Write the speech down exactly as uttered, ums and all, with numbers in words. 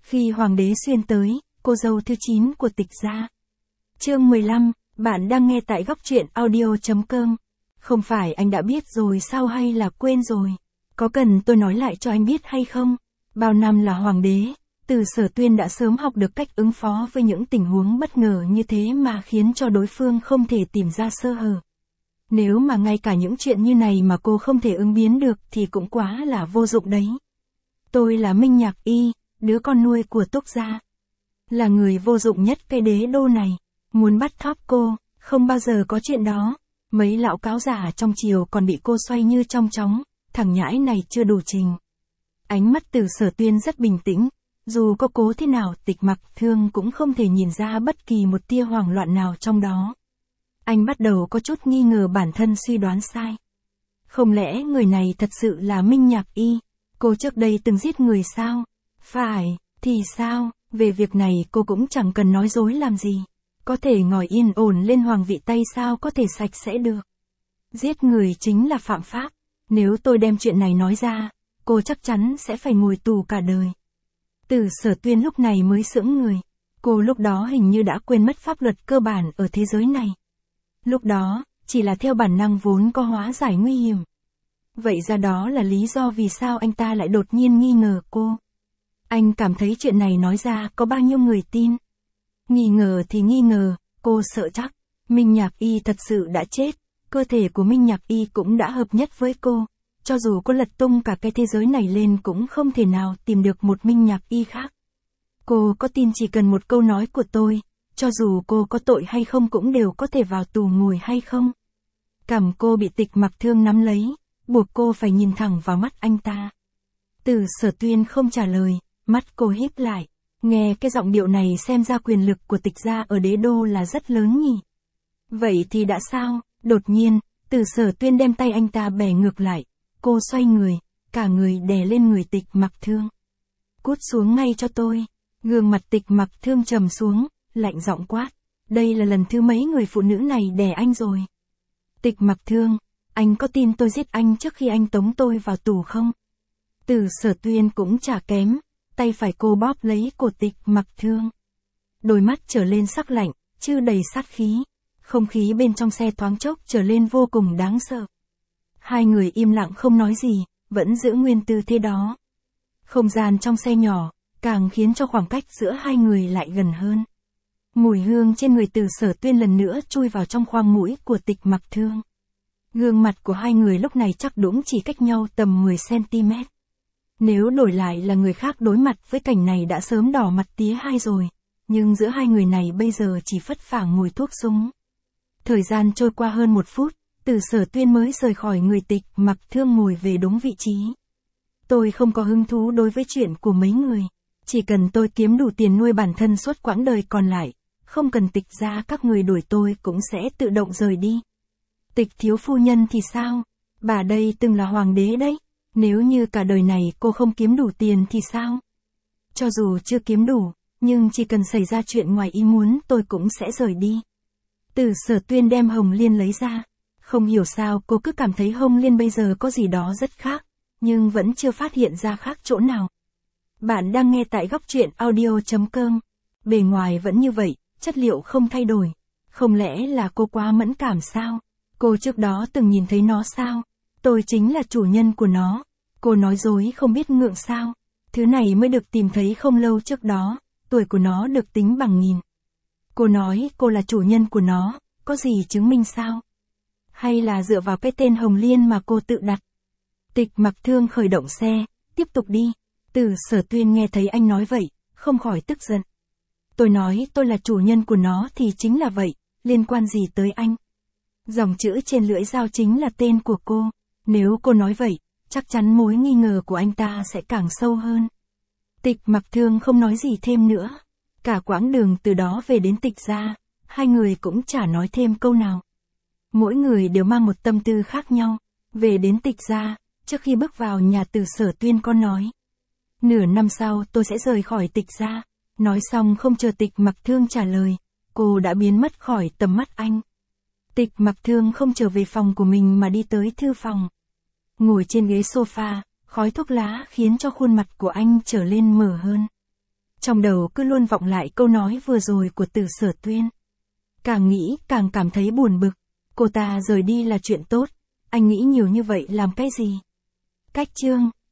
Khi hoàng đế xuyên tới, cô dâu thứ chín của Tịch gia. Chương mười lăm, bạn đang nghe tại góc truyện audio chấm com. Không phải anh đã biết rồi sao hay là quên rồi? Có cần tôi nói lại cho anh biết hay không? Bao năm là hoàng đế, Từ Sở Tuyên đã sớm học được cách ứng phó với những tình huống bất ngờ như thế mà khiến cho đối phương không thể tìm ra sơ hở. Nếu mà ngay cả những chuyện như này mà cô không thể ứng biến được thì cũng quá là vô dụng đấy. Tôi là Minh Nhạc Y, đứa con nuôi của Túc gia. Là người vô dụng nhất cái đế đô này. Muốn bắt thóp cô, không bao giờ có chuyện đó. Mấy lão cáo giả trong triều còn bị cô xoay như trong chóng, thằng nhãi này chưa đủ trình. Ánh mắt Từ Sở Tuyên rất bình tĩnh, dù có cố thế nào Tịch Mặc Thương cũng không thể nhìn ra bất kỳ một tia hoảng loạn nào trong đó. Anh bắt đầu có chút nghi ngờ bản thân suy đoán sai. Không lẽ người này thật sự là Minh Nhạc Y? Cô trước đây từng giết người sao? Phải, thì sao? Về việc này cô cũng chẳng cần nói dối làm gì. Có thể ngồi yên ổn lên hoàng vị tay sao có thể sạch sẽ được. Giết người chính là phạm pháp. Nếu tôi đem chuyện này nói ra, cô chắc chắn sẽ phải ngồi tù cả đời. Từ Sở Tuyên lúc này mới sững người. Cô lúc đó hình như đã quên mất pháp luật cơ bản ở thế giới này. Lúc đó, chỉ là theo bản năng vốn có hóa giải nguy hiểm. Vậy ra đó là lý do vì sao anh ta lại đột nhiên nghi ngờ cô. Anh cảm thấy chuyện này nói ra có bao nhiêu người tin. Nghi ngờ thì nghi ngờ, cô sợ chắc. Minh Nhạc Y thật sự đã chết, cơ thể của Minh Nhạc Y cũng đã hợp nhất với cô. Cho dù cô lật tung cả cái thế giới này lên cũng không thể nào tìm được một Minh Nhạc Y khác. Cô có tin chỉ cần một câu nói của tôi, cho dù cô có tội hay không cũng đều có thể vào tù ngồi hay không? Cằm cô bị Tịch Mặc Thương nắm lấy, buộc cô phải nhìn thẳng vào mắt anh ta. Từ Sở Tuyên không trả lời, mắt cô híp lại. Nghe cái giọng điệu này xem ra quyền lực của Tịch gia ở đế đô là rất lớn nhỉ. Vậy thì đã sao? Đột nhiên, Từ Sở Tuyên đem tay anh ta bẻ ngược lại. Cô xoay người, cả người đè lên người Tịch Mặc Thương. Cút xuống ngay cho tôi. Gương mặt Tịch Mặc Thương trầm xuống, lạnh giọng quát. Đây là lần thứ mấy người phụ nữ này đè anh rồi. Tịch Mặc Thương, anh có tin tôi giết anh trước khi anh tống tôi vào tù không? Từ Sở Tuyên cũng chả kém, tay phải cô bóp lấy cổ Tịch Mặc Thương. Đôi mắt trở lên sắc lạnh, chứ đầy sát khí. Không khí bên trong xe thoáng chốc trở lên vô cùng đáng sợ. Hai người im lặng không nói gì, vẫn giữ nguyên tư thế đó. Không gian trong xe nhỏ, càng khiến cho khoảng cách giữa hai người lại gần hơn. Mùi hương trên người Từ Sở Tuyên lần nữa chui vào trong khoang mũi của Tịch Mặc Thương. Gương mặt của hai người lúc này chắc đúng chỉ cách nhau tầm mười xăng ti mét. Nếu đổi lại là người khác đối mặt với cảnh này đã sớm đỏ mặt tía hai rồi, nhưng giữa hai người này bây giờ chỉ phất phảng mùi thuốc súng. Thời gian trôi qua hơn một phút, Từ Sở Tuyên mới rời khỏi người Tịch Mặc Thương ngồi về đúng vị trí. Tôi không có hứng thú đối với chuyện của mấy người, chỉ cần tôi kiếm đủ tiền nuôi bản thân suốt quãng đời còn lại, không cần Tịch gia các người đuổi tôi cũng sẽ tự động rời đi. Tịch thiếu phu nhân thì sao? Bà đây từng là hoàng đế đấy. Nếu như cả đời này cô không kiếm đủ tiền thì sao? Cho dù chưa kiếm đủ, nhưng chỉ cần xảy ra chuyện ngoài ý muốn tôi cũng sẽ rời đi. Từ Sở Tuyên đem hồng liên lấy ra. Không hiểu sao cô cứ cảm thấy hồng liên bây giờ có gì đó rất khác, nhưng vẫn chưa phát hiện ra khác chỗ nào. Bạn đang nghe tại góc truyện audio chấm com. Bề ngoài vẫn như vậy, chất liệu không thay đổi. Không lẽ là cô quá mẫn cảm sao? Cô trước đó từng nhìn thấy nó sao? Tôi chính là chủ nhân của nó. Cô nói dối không biết ngượng sao? Thứ này mới được tìm thấy không lâu trước đó, tuổi của nó được tính bằng nghìn. Cô nói cô là chủ nhân của nó, có gì chứng minh sao? Hay là dựa vào cái tên Hồng Liên mà cô tự đặt? Tịch Mặc Thương khởi động xe, tiếp tục đi. Từ Sở Tuyên nghe thấy anh nói vậy, không khỏi tức giận. Tôi nói tôi là chủ nhân của nó thì chính là vậy, liên quan gì tới anh? Dòng chữ trên lưỡi dao chính là tên của cô. Nếu cô nói vậy, chắc chắn mối nghi ngờ của anh ta sẽ càng sâu hơn. Tịch Mặc Thương không nói gì thêm nữa. Cả quãng đường từ đó về đến Tịch gia, hai người cũng chả nói thêm câu nào. Mỗi người đều mang một tâm tư khác nhau. Về đến Tịch gia, trước khi bước vào nhà Từ Sở Tuyên có nói. Nửa năm sau tôi sẽ rời khỏi Tịch gia. Nói xong không chờ Tịch Mặc Thương trả lời, cô đã biến mất khỏi tầm mắt anh. Tịch Mặc Thương không trở về phòng của mình mà đi tới thư phòng. Ngồi trên ghế sofa, khói thuốc lá khiến cho khuôn mặt của anh trở lên mờ hơn. Trong đầu cứ luôn vọng lại câu nói vừa rồi của Từ Sở Tuyên. Càng nghĩ, càng cảm thấy buồn bực. Cô ta rời đi là chuyện tốt. Anh nghĩ nhiều như vậy làm cái gì? Cách chương